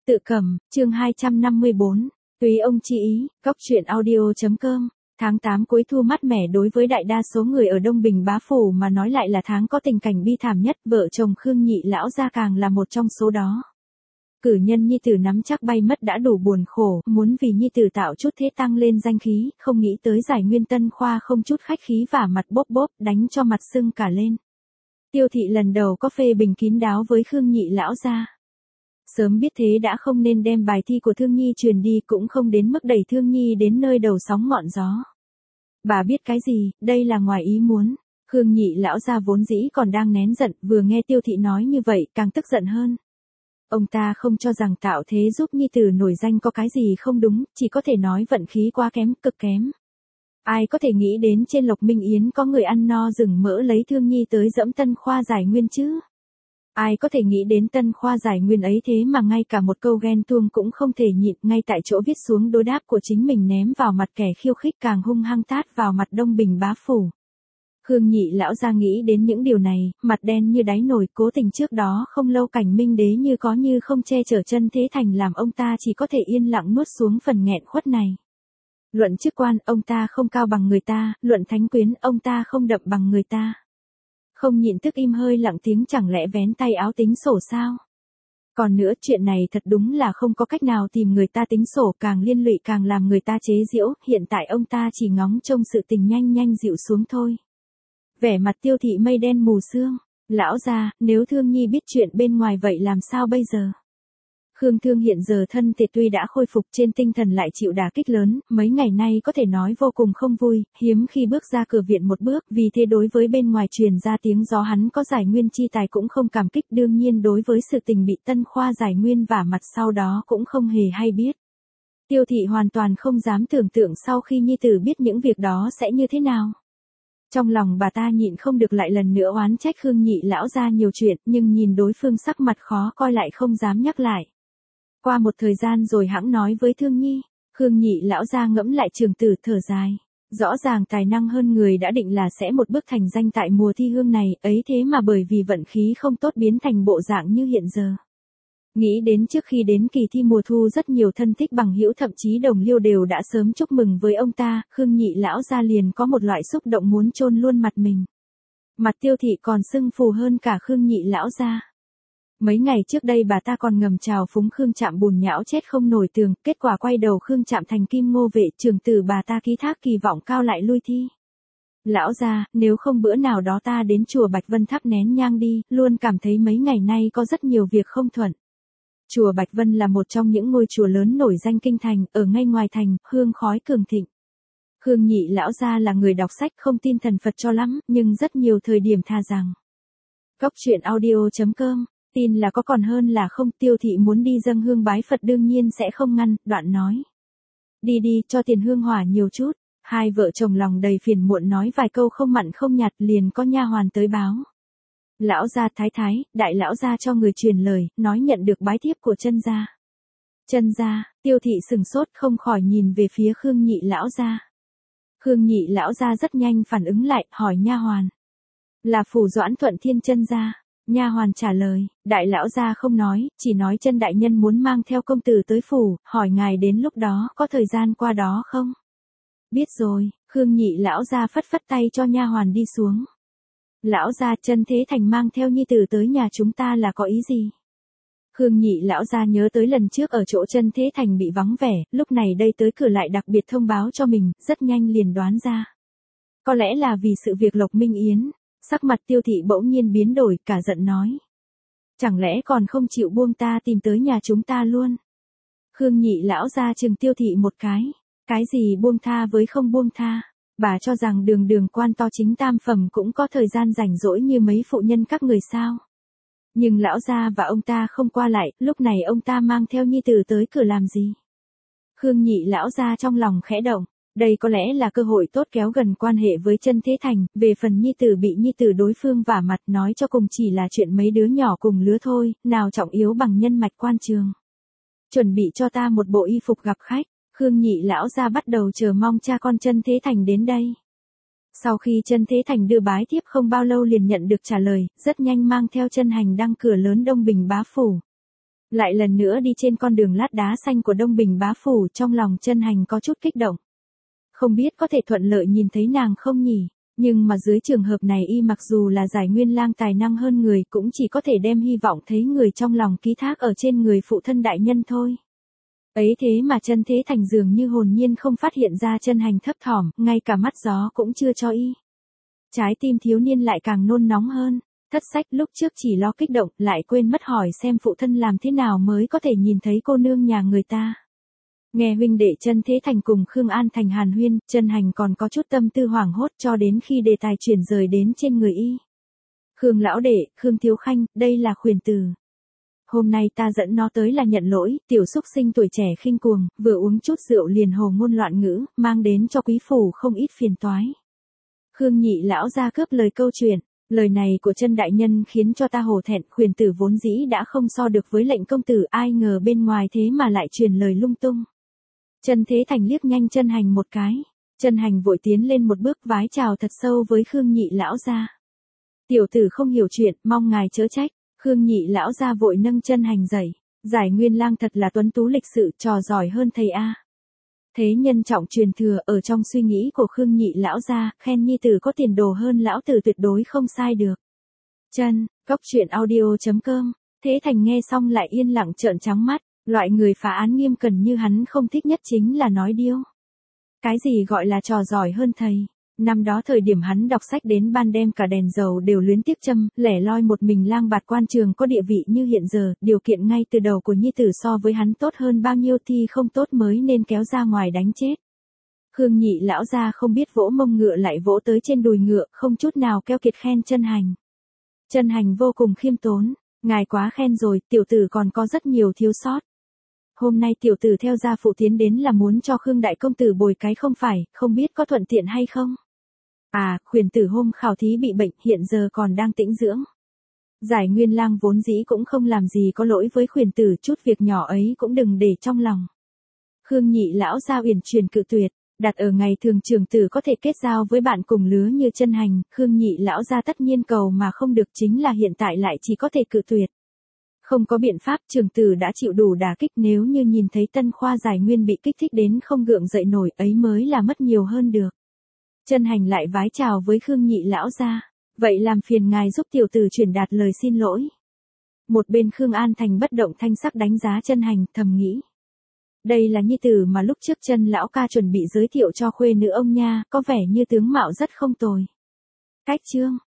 Tự cầm, chương 254, tùy ông chi ý, góc truyện audio.com. Tháng 8 cuối thu mát mẻ đối với đại đa số người ở Đông Bình Bá Phủ mà nói lại là tháng có tình cảnh bi thảm nhất, vợ chồng Khương Nhị lão gia càng là một trong số đó. Cử nhân nhi tử nắm chắc bay mất đã đủ buồn khổ, muốn vì nhi tử tạo chút thế tăng lên danh khí, không nghĩ tới giải nguyên tân khoa không chút khách khí vả mặt bốp bốp, đánh cho mặt sưng cả lên. Tiêu thị lần đầu có phê bình kín đáo với Khương Nhị lão gia. Sớm biết thế đã không nên đem bài thi của Thương Nhi truyền đi, cũng không đến mức đẩy Thương Nhi đến nơi đầu sóng ngọn gió. Bà biết cái gì, đây là ngoài ý muốn. Khương Nhị lão gia vốn dĩ còn đang nén giận, vừa nghe Tiêu thị nói như vậy càng tức giận hơn. Ông ta không cho rằng tạo thế giúp nhi tử nổi danh có cái gì không đúng, chỉ có thể nói vận khí quá kém, cực kém. Ai có thể nghĩ đến trên Lộc Minh Yến có người ăn no rừng mỡ lấy Thương Nhi tới dẫm Tân Khoa Giải Nguyên chứ? Ai có thể nghĩ đến Tân Khoa Giải Nguyên ấy thế mà ngay cả một câu ghen tuông cũng không thể nhịn, ngay tại chỗ viết xuống đối đáp của chính mình ném vào mặt kẻ khiêu khích, càng hung hăng tát vào mặt Đông Bình Bá Phủ. Khương Nhị lão gia nghĩ đến những điều này, mặt đen như đáy nồi, cố tình trước đó không lâu cảnh Minh Đế như có như không che chở chân thế thành làm ông ta chỉ có thể yên lặng nuốt xuống phần nghẹn khuất này. Luận chức quan, ông ta không cao bằng người ta, luận thánh quyến, ông ta không đậm bằng người ta. Không nhịn tức im hơi lặng tiếng, chẳng lẽ vén tay áo tính sổ sao? Còn nữa, chuyện này thật đúng là không có cách nào tìm người ta tính sổ, càng liên lụy càng làm người ta chế giễu, hiện tại ông ta chỉ ngóng trông sự tình nhanh nhanh dịu xuống thôi. Vẻ mặt Tiêu thị mây đen mù sương. Lão gia, nếu Thương Nhi biết chuyện bên ngoài vậy làm sao bây giờ? Khương Thương hiện giờ thân thể tuy đã khôi phục, trên tinh thần lại chịu đả kích lớn, mấy ngày nay có thể nói vô cùng không vui, hiếm khi bước ra cửa viện một bước, vì thế đối với bên ngoài truyền ra tiếng gió hắn có giải nguyên chi tài cũng không cảm kích, đương nhiên đối với sự tình bị Tân Khoa Giải Nguyên vả mặt sau đó cũng không hề hay biết. Tiêu thị hoàn toàn không dám tưởng tượng sau khi nhi tử biết những việc đó sẽ như thế nào. Trong lòng bà ta nhịn không được lại lần nữa oán trách Khương Nhị lão gia nhiều chuyện, nhưng nhìn đối phương sắc mặt khó coi lại không dám nhắc lại. Qua một thời gian rồi hẵng nói với Thương Nhi. Khương Nhị lão gia ngẫm lại trường tử thở dài. Rõ ràng tài năng hơn người đã định là sẽ một bước thành danh tại mùa thi hương này, ấy thế mà bởi vì vận khí không tốt biến thành bộ dạng như hiện giờ. Nghĩ đến trước khi đến kỳ thi mùa thu rất nhiều thân thích bằng hữu thậm chí đồng liêu đều đã sớm chúc mừng với ông ta, Khương Nhị lão gia liền có một loại xúc động muốn chôn luôn mặt mình. Mặt Tiêu thị còn sưng phù hơn cả Khương Nhị lão gia. Mấy ngày trước đây bà ta còn ngầm chào phúng Khương Trạm bùn nhão chết không nổi tường, kết quả quay đầu Khương Trạm thành kim ngô vệ, trưởng tử bà ta ký thác kỳ vọng cao lại lui thi. Lão gia, nếu không bữa nào đó ta đến chùa Bạch Vân thắp nén nhang đi, luôn cảm thấy mấy ngày nay có rất nhiều việc không thuận. Chùa Bạch Vân là một trong những ngôi chùa lớn nổi danh kinh thành, ở ngay ngoài thành, hương khói cường thịnh. Khương Nhị lão gia là người đọc sách không tin thần Phật cho lắm, nhưng rất nhiều thời điểm tha rằng. Góc truyện audio.com, tin là có còn hơn là không. Tiêu thị muốn đi dâng hương bái Phật đương nhiên sẽ không ngăn, đoạn nói. Đi đi, cho tiền hương hỏa nhiều chút. Hai vợ chồng lòng đầy phiền muộn nói vài câu không mặn không nhạt, liền có nha hoàn tới báo. Lão gia thái thái, đại lão gia cho người truyền lời, nói nhận được bái thiếp của chân gia. Chân gia, Tiêu thị sừng sốt không khỏi nhìn về phía Khương Nhị lão gia. Khương Nhị lão gia rất nhanh phản ứng lại, hỏi nha hoàn. Là phủ Doãn Thuận Thiên chân gia. Nha hoàn trả lời, đại lão gia không nói, chỉ nói chân đại nhân muốn mang theo công tử tới phủ, hỏi ngài đến lúc đó có thời gian qua đó không? Biết rồi. Khương Nhị lão gia phất phất tay cho nha hoàn đi xuống. Lão gia, chân thế thành mang theo nhi tử tới nhà chúng ta là có ý gì? Khương Nhị lão gia nhớ tới lần trước ở chỗ chân thế thành bị vắng vẻ, lúc này đây tới cửa lại đặc biệt thông báo cho mình, rất nhanh liền đoán ra. Có lẽ là vì sự việc Lộc Minh Yến. Sắc mặt Tiêu thị bỗng nhiên biến đổi, cả giận nói. Chẳng lẽ còn không chịu buông ta tìm tới nhà chúng ta luôn? Khương Nhị lão gia chừng Tiêu thị một cái. Cái gì buông tha với không buông tha? Bà cho rằng đường đường quan to chính tam phẩm cũng có thời gian rảnh rỗi như mấy phụ nhân các người sao? Nhưng lão gia và ông ta không qua lại, lúc này ông ta mang theo nhi tử tới cửa làm gì? Khương Nhị lão gia trong lòng khẽ động. Đây có lẽ là cơ hội tốt kéo gần quan hệ với chân thế thành, về phần nhi tử bị nhi tử đối phương vả mặt nói cho cùng chỉ là chuyện mấy đứa nhỏ cùng lứa thôi, nào trọng yếu bằng nhân mạch quan trường. Chuẩn bị cho ta một bộ y phục gặp khách, Khương Nhị lão gia bắt đầu chờ mong cha con chân thế thành đến đây. Sau khi chân thế thành đưa bái thiếp không bao lâu liền nhận được trả lời, rất nhanh mang theo chân hành đăng cửa lớn Đông Bình Bá Phủ. Lại lần nữa đi trên con đường lát đá xanh của Đông Bình bá phủ, trong lòng Chân Hành có chút kích động. Không biết có thể thuận lợi nhìn thấy nàng không nhỉ? Nhưng mà dưới trường hợp này y mặc dù là Giải Nguyên Lang tài năng hơn người cũng chỉ có thể đem hy vọng thấy người trong lòng ký thác ở trên người phụ thân đại nhân thôi. Ấy thế mà Chân Thế Thành dường như hồn nhiên không phát hiện ra Chân Hành thấp thỏm, ngay cả mắt gió cũng chưa cho y. Trái tim thiếu niên lại càng nôn nóng hơn. Thất Sách lúc trước chỉ lo kích động, lại quên mất hỏi xem phụ thân làm thế nào mới có thể nhìn thấy cô nương nhà người ta. Nghe huynh đệ Chân Thế Thành cùng Khương An Thành hàn huyên, Chân Hành còn có chút tâm tư hoảng hốt cho đến khi đề tài chuyển rời đến trên người y. Khương lão đệ, Khương thiếu khanh, đây là Khuyển Tử. Hôm nay ta dẫn nó tới là nhận lỗi, tiểu xúc sinh tuổi trẻ khinh cuồng, vừa uống chút rượu liền hồ ngôn loạn ngữ, mang đến cho quý phủ không ít phiền toái. Khương nhị lão ra cướp lời câu chuyện. Lời này của Chân đại nhân khiến cho ta hổ thẹn, Khuyển Tử vốn dĩ đã không so được với lệnh công tử, ai ngờ bên ngoài thế mà lại truyền lời lung tung. Chân Thế Thành liếc nhanh Chân Hành một cái. Chân Hành vội tiến lên một bước vái chào thật sâu với Khương nhị lão gia. Tiểu tử không hiểu chuyện, mong ngài chớ trách. Khương nhị lão gia vội nâng Chân Hành dậy. Giải Nguyên Lang thật là tuấn tú lịch sự, trò giỏi hơn thầy a. Thế nhân trọng truyền thừa, ở trong suy nghĩ của Khương nhị lão gia, khen nhi tử có tiền đồ hơn lão tử tuyệt đối không sai được. Chân, góc truyện audio.com. Thế Thành nghe xong lại yên lặng trợn trắng mắt. Loại người phá án nghiêm cẩn như hắn không thích nhất chính là nói điêu. Cái gì gọi là trò giỏi hơn thầy? Năm đó thời điểm hắn đọc sách đến ban đêm cả đèn dầu đều luyến tiếc châm, lẻ loi một mình lang bạt quan trường có địa vị như hiện giờ, điều kiện ngay từ đầu của nhi tử so với hắn tốt hơn bao nhiêu thì không tốt mới nên kéo ra ngoài đánh chết. Khương nhị lão gia không biết vỗ mông ngựa lại vỗ tới trên đùi ngựa, không chút nào keo kiệt khen Chân Hành. Chân Hành vô cùng khiêm tốn, ngài quá khen rồi, tiểu tử còn có rất nhiều thiếu sót. Hôm nay tiểu tử theo gia phụ tiến đến là muốn cho Khương đại công tử bồi cái không phải, không biết có thuận tiện hay không? À, Khuyển Tử hôm khảo thí bị bệnh, hiện giờ còn đang tĩnh dưỡng. Giải Nguyên Lang vốn dĩ cũng không làm gì có lỗi với Khuyển Tử, chút việc nhỏ ấy cũng đừng để trong lòng. Khương nhị lão gia uyển chuyển cự tuyệt, đặt ở ngày thường trưởng tử có thể kết giao với bạn cùng lứa như Chân Hành, Khương nhị lão gia tất nhiên cầu mà không được, chính là hiện tại lại chỉ có thể cự tuyệt. Không có biện pháp, trưởng tử đã chịu đủ đả kích, nếu như nhìn thấy Tân Khoa Giải Nguyên bị kích thích đến không gượng dậy nổi ấy mới là mất nhiều hơn được. Chân Hành lại vái chào với Khương nhị lão gia. Vậy làm phiền ngài giúp tiểu tử truyền đạt lời xin lỗi. Một bên Khương An Thành bất động thanh sắc đánh giá Chân Hành, thầm nghĩ. Đây là nhi tử mà lúc trước Chân lão ca chuẩn bị giới thiệu cho khuê nữ ông nha, có vẻ như tướng mạo rất không tồi. Cách chương.